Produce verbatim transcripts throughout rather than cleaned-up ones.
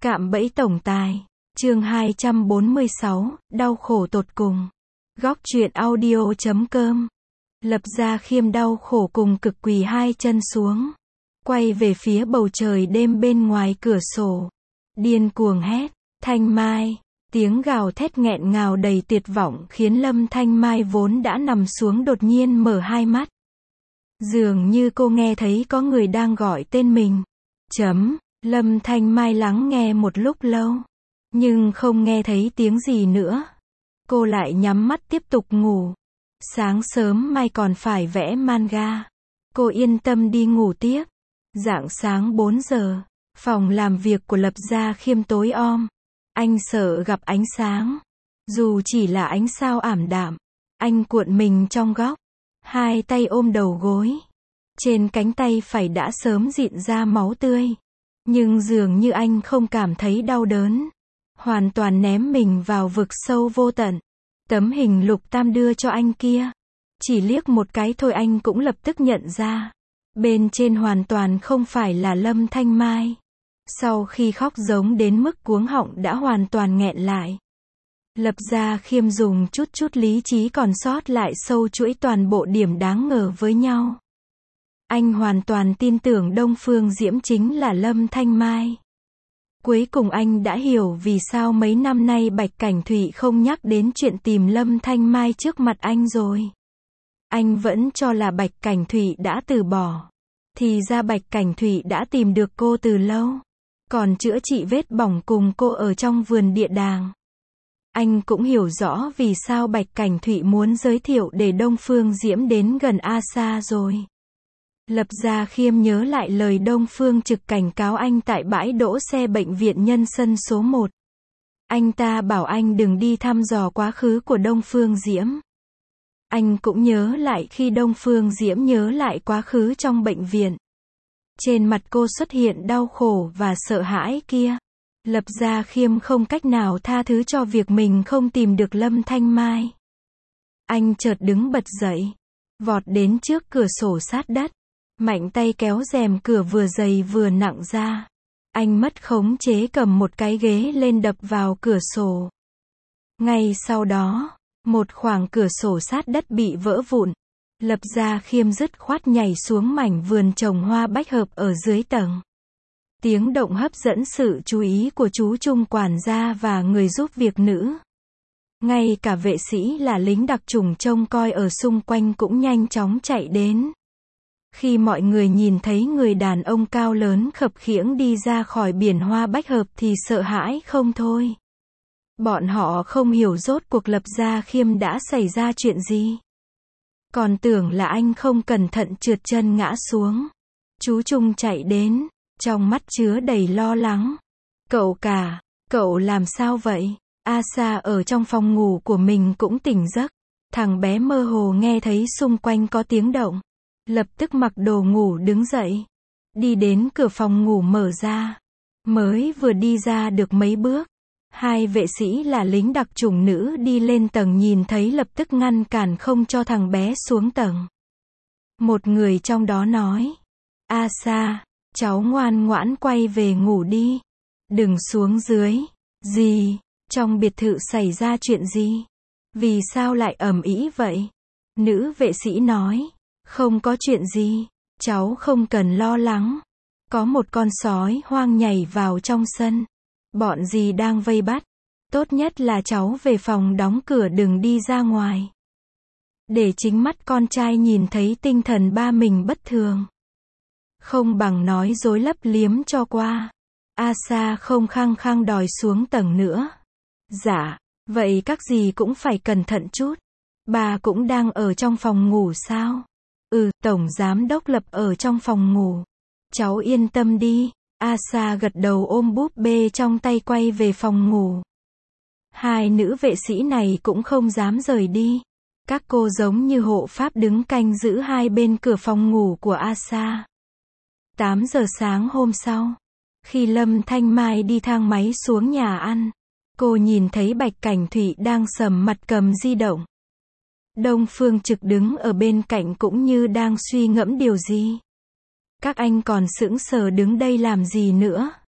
Cạm bẫy tổng tài. Chương hai trăm bốn mươi sáu, đau khổ tột cùng. Góc truyện audio chấm com. Lập Gia Khiêm đau khổ cùng cực quỳ hai chân xuống, quay về phía bầu trời đêm bên ngoài cửa sổ, điên cuồng hét, Thanh Mai. Tiếng gào thét nghẹn ngào đầy tuyệt vọng khiến Lâm Thanh Mai vốn đã nằm xuống đột nhiên mở hai mắt. Dường như cô nghe thấy có người đang gọi tên mình. Chấm. Lâm Thanh Mai lắng nghe một lúc lâu, nhưng không nghe thấy tiếng gì nữa. Cô lại nhắm mắt tiếp tục ngủ. Sáng sớm mai còn phải vẽ manga. Cô yên tâm đi ngủ tiếp. Rạng sáng bốn giờ, phòng làm việc của Lập Gia Khiêm tối om. Anh sợ gặp ánh sáng. Dù chỉ là ánh sao ảm đạm, anh cuộn mình trong góc, hai tay ôm đầu gối. Trên cánh tay phải đã sớm rịn ra máu tươi, nhưng dường như anh không cảm thấy đau đớn. Hoàn toàn ném mình vào vực sâu vô tận. Tấm hình Lục Tam đưa cho anh kia, chỉ liếc một cái thôi anh cũng lập tức nhận ra. Bên trên hoàn toàn không phải là Lâm Thanh Mai. Sau khi khóc giống đến mức cuống họng đã hoàn toàn nghẹn lại, Lập Gia Khiêm dùng chút chút lý trí còn sót lại sâu chuỗi toàn bộ điểm đáng ngờ với nhau. Anh hoàn toàn tin tưởng Đông Phương Diễm chính là Lâm Thanh Mai. Cuối cùng anh đã hiểu vì sao mấy năm nay Bạch Cảnh Thụy không nhắc đến chuyện tìm Lâm Thanh Mai trước mặt anh rồi. Anh vẫn cho là Bạch Cảnh Thụy đã từ bỏ. Thì ra Bạch Cảnh Thụy đã tìm được cô từ lâu, còn chữa trị vết bỏng cùng cô ở trong vườn địa đàng. Anh cũng hiểu rõ vì sao Bạch Cảnh Thụy muốn giới thiệu để Đông Phương Diễm đến gần A Sa rồi. Lập Gia Khiêm nhớ lại lời Đông Phương Trực cảnh cáo anh tại bãi đỗ xe bệnh viện Nhân Sân số một. Anh ta bảo anh đừng đi thăm dò quá khứ của Đông Phương Diễm. Anh cũng nhớ lại khi Đông Phương Diễm nhớ lại quá khứ trong bệnh viện. Trên mặt cô xuất hiện đau khổ và sợ hãi kia. Lập Gia Khiêm không cách nào tha thứ cho việc mình không tìm được Lâm Thanh Mai. Anh chợt đứng bật dậy, vọt đến trước cửa sổ sát đất, mạnh tay kéo rèm cửa vừa dày vừa nặng ra. Anh mất khống chế cầm một cái ghế lên đập vào cửa sổ. Ngay sau đó, một khoảng cửa sổ sát đất bị vỡ vụn. Lập Gia Khiêm dứt khoát nhảy xuống mảnh vườn trồng hoa bách hợp ở dưới tầng. Tiếng động hấp dẫn sự chú ý của chú Trung quản gia và người giúp việc nữ. Ngay cả vệ sĩ là lính đặc chủng trông coi ở xung quanh cũng nhanh chóng chạy đến. Khi mọi người nhìn thấy người đàn ông cao lớn khập khiễng đi ra khỏi biển hoa bách hợp thì sợ hãi không thôi. Bọn họ không hiểu rốt cuộc Lập Gia Khiêm đã xảy ra chuyện gì. Còn tưởng là anh không cẩn thận trượt chân ngã xuống. Chú Trung chạy đến, trong mắt chứa đầy lo lắng. Cậu cả, cậu làm sao vậy? A Sa ở trong phòng ngủ của mình cũng tỉnh giấc. Thằng bé mơ hồ nghe thấy xung quanh có tiếng động. Lập tức mặc đồ ngủ đứng dậy. Đi đến cửa phòng ngủ mở ra. Mới vừa đi ra được mấy bước, hai vệ sĩ là lính đặc chủng nữ đi lên tầng nhìn thấy lập tức ngăn cản không cho thằng bé xuống tầng. Một người trong đó nói, A Sa, cháu ngoan ngoãn quay về ngủ đi. Đừng xuống dưới. Gì? Trong biệt thự xảy ra chuyện gì? Vì sao lại ầm ĩ vậy? Nữ vệ sĩ nói, không có chuyện gì. Cháu không cần lo lắng. Có một con sói hoang nhảy vào trong sân. Bọn dì đang vây bắt. Tốt nhất là cháu về phòng đóng cửa đừng đi ra ngoài. Để chính mắt con trai nhìn thấy tinh thần ba mình bất thường. Không bằng nói dối lấp liếm cho qua. A Sa không khăng khăng đòi xuống tầng nữa. Dạ, vậy các dì cũng phải cẩn thận chút. Bà cũng đang ở trong phòng ngủ sao? Ừ, Tổng Giám Đốc Lập ở trong phòng ngủ. Cháu yên tâm đi. A Sa gật đầu ôm búp bê trong tay quay về phòng ngủ. Hai nữ vệ sĩ này cũng không dám rời đi. Các cô giống như hộ pháp đứng canh giữ hai bên cửa phòng ngủ của A Sa. tám giờ sáng hôm sau, khi Lâm Thanh Mai đi thang máy xuống nhà ăn, cô nhìn thấy Bạch Cảnh Thụy đang sầm mặt cầm di động. Đông Phương Trực đứng ở bên cạnh cũng như đang suy ngẫm điều gì. Các anh còn sững sờ đứng đây làm gì nữa?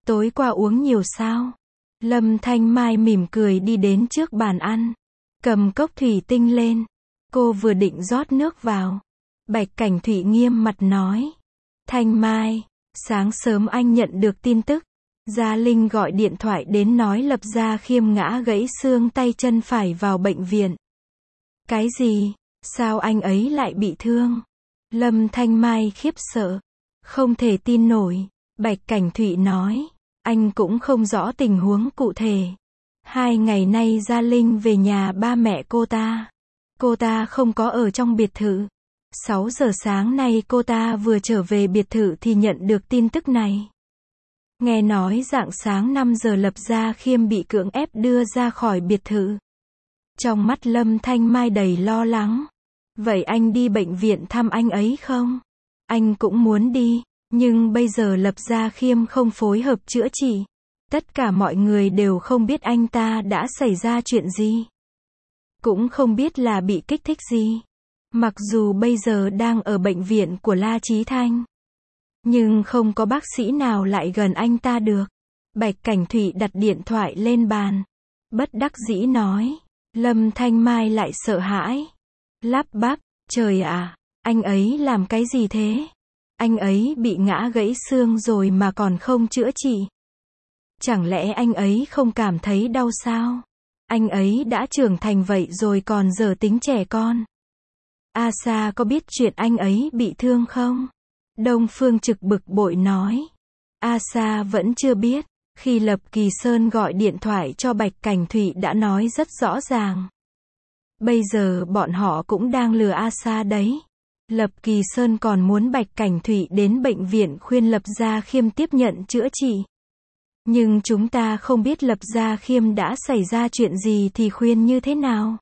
Tối qua uống nhiều sao? Lâm Thanh Mai mỉm cười đi đến trước bàn ăn. Cầm cốc thủy tinh lên. Cô vừa định rót nước vào. Bạch Cảnh Thụy nghiêm mặt nói. Thanh Mai, sáng sớm anh nhận được tin tức. Gia Linh gọi điện thoại đến nói Lập Gia Khiêm ngã gãy xương tay chân phải vào bệnh viện. Cái gì? Sao anh ấy lại bị thương? Lâm Thanh Mai khiếp sợ. Không thể tin nổi. Bạch Cảnh Thụy nói. Anh cũng không rõ tình huống cụ thể. Hai ngày nay Gia Linh về nhà ba mẹ cô ta. Cô ta không có ở trong biệt thự. sáu giờ sáng nay cô ta vừa trở về biệt thự thì nhận được tin tức này. Nghe nói rạng sáng năm giờ Lập Gia Khiêm bị cưỡng ép đưa ra khỏi biệt thự. Trong mắt Lâm Thanh Mai đầy lo lắng. Vậy anh đi bệnh viện thăm anh ấy không? Anh cũng muốn đi, nhưng bây giờ Lập Gia Khiêm không phối hợp chữa trị. Tất cả mọi người đều không biết anh ta đã xảy ra chuyện gì. Cũng không biết là bị kích thích gì. Mặc dù bây giờ đang ở bệnh viện của La Chí Thanh. Nhưng không có bác sĩ nào lại gần anh ta được. Bạch Cảnh Thụy đặt điện thoại lên bàn. Bất đắc dĩ nói. Lâm Thanh Mai lại sợ hãi. Lắp bắp, trời ạ, anh ấy làm cái gì thế? Anh ấy bị ngã gãy xương rồi mà còn không chữa trị. Chẳng lẽ anh ấy không cảm thấy đau sao? Anh ấy đã trưởng thành vậy rồi còn giờ tính trẻ con. A Sa có biết chuyện anh ấy bị thương không? Đông Phương Trực bực bội nói. A Sa vẫn chưa biết. Khi Lập Kỳ Sơn gọi điện thoại cho Bạch Cảnh Thụy đã nói rất rõ ràng. Bây giờ bọn họ cũng đang lừa A Sa đấy. Lập Kỳ Sơn còn muốn Bạch Cảnh Thụy đến bệnh viện khuyên Lập Gia Khiêm tiếp nhận chữa trị. Nhưng chúng ta không biết Lập Gia Khiêm đã xảy ra chuyện gì thì khuyên như thế nào.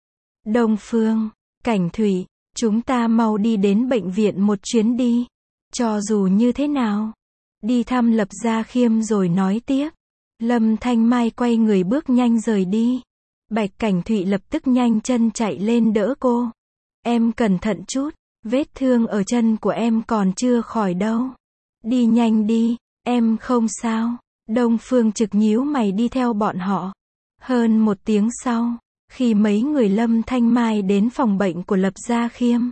Đông Phương, Cảnh Thụy, chúng ta mau đi đến bệnh viện một chuyến đi. Cho dù như thế nào. Đi thăm Lập Gia Khiêm rồi nói tiếp. Lâm Thanh Mai quay người bước nhanh rời đi. Bạch Cảnh Thụy lập tức nhanh chân chạy lên đỡ cô. Em cẩn thận chút. Vết thương ở chân của em còn chưa khỏi đâu. Đi nhanh đi, em không sao. Đông Phương Trực nhíu mày đi theo bọn họ. Hơn một tiếng sau, khi mấy người Lâm Thanh Mai đến phòng bệnh của Lập Gia Khiêm.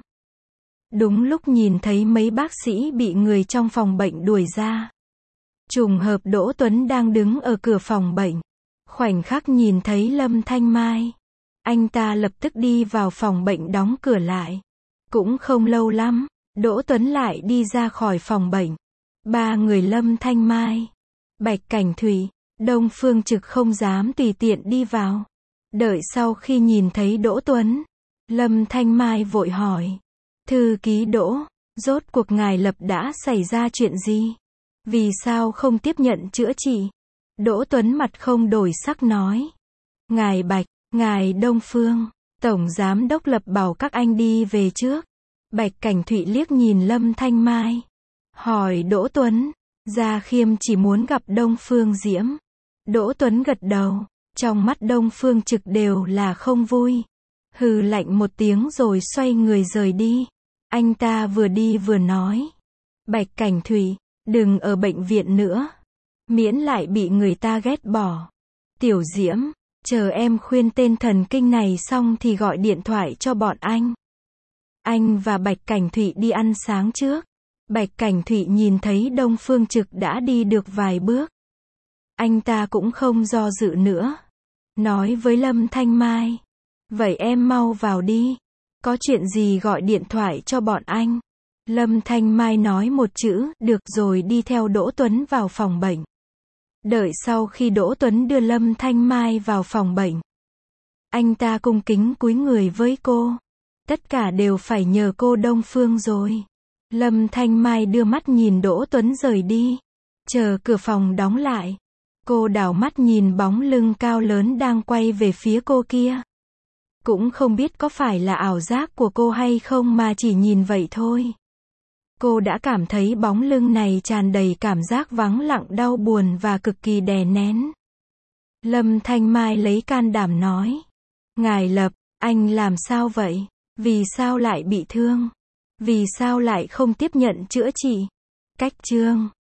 Đúng lúc nhìn thấy mấy bác sĩ bị người trong phòng bệnh đuổi ra. Trùng hợp Đỗ Tuấn đang đứng ở cửa phòng bệnh. Khoảnh khắc nhìn thấy Lâm Thanh Mai. Anh ta lập tức đi vào phòng bệnh đóng cửa lại. Cũng không lâu lắm, Đỗ Tuấn lại đi ra khỏi phòng bệnh. Ba người Lâm Thanh Mai, Bạch Cảnh Thụy, Đông Phương Trực không dám tùy tiện đi vào. Đợi sau khi nhìn thấy Đỗ Tuấn, Lâm Thanh Mai vội hỏi. Thư ký Đỗ, rốt cuộc ngài Lập đã xảy ra chuyện gì? Vì sao không tiếp nhận chữa trị? Đỗ Tuấn mặt không đổi sắc nói. Ngài Bạch, ngài Đông Phương, Tổng Giám đốc Lập bảo các anh đi về trước. Bạch Cảnh Thụy liếc nhìn Lâm Thanh Mai. Hỏi Đỗ Tuấn, Gia Khiêm chỉ muốn gặp Đông Phương Diễm. Đỗ Tuấn gật đầu, trong mắt Đông Phương Trực đều là không vui. Hừ lạnh một tiếng rồi xoay người rời đi. Anh ta vừa đi vừa nói. Bạch Cảnh Thụy, đừng ở bệnh viện nữa. Miễn lại bị người ta ghét bỏ. Tiểu Diễm, chờ em khuyên tên thần kinh này xong thì gọi điện thoại cho bọn anh. Anh và Bạch Cảnh Thụy đi ăn sáng trước. Bạch Cảnh Thụy nhìn thấy Đông Phương Trực đã đi được vài bước. Anh ta cũng không do dự nữa. Nói với Lâm Thanh Mai. Vậy em mau vào đi. Có chuyện gì gọi điện thoại cho bọn anh. Lâm Thanh Mai nói một chữ, được rồi đi theo Đỗ Tuấn vào phòng bệnh. Đợi sau khi Đỗ Tuấn đưa Lâm Thanh Mai vào phòng bệnh. Anh ta cung kính cúi người với cô. Tất cả đều phải nhờ cô Đông Phương rồi. Lâm Thanh Mai đưa mắt nhìn Đỗ Tuấn rời đi. Chờ cửa phòng đóng lại. Cô đảo mắt nhìn bóng lưng cao lớn đang quay về phía cô kia. Cũng không biết có phải là ảo giác của cô hay không mà chỉ nhìn vậy thôi. Cô đã cảm thấy bóng lưng này tràn đầy cảm giác vắng lặng đau buồn và cực kỳ đè nén. Lâm Thanh Mai lấy can đảm nói. Ngài Lập, anh làm sao vậy? Vì sao lại bị thương? Vì sao lại không tiếp nhận chữa trị? Cách chương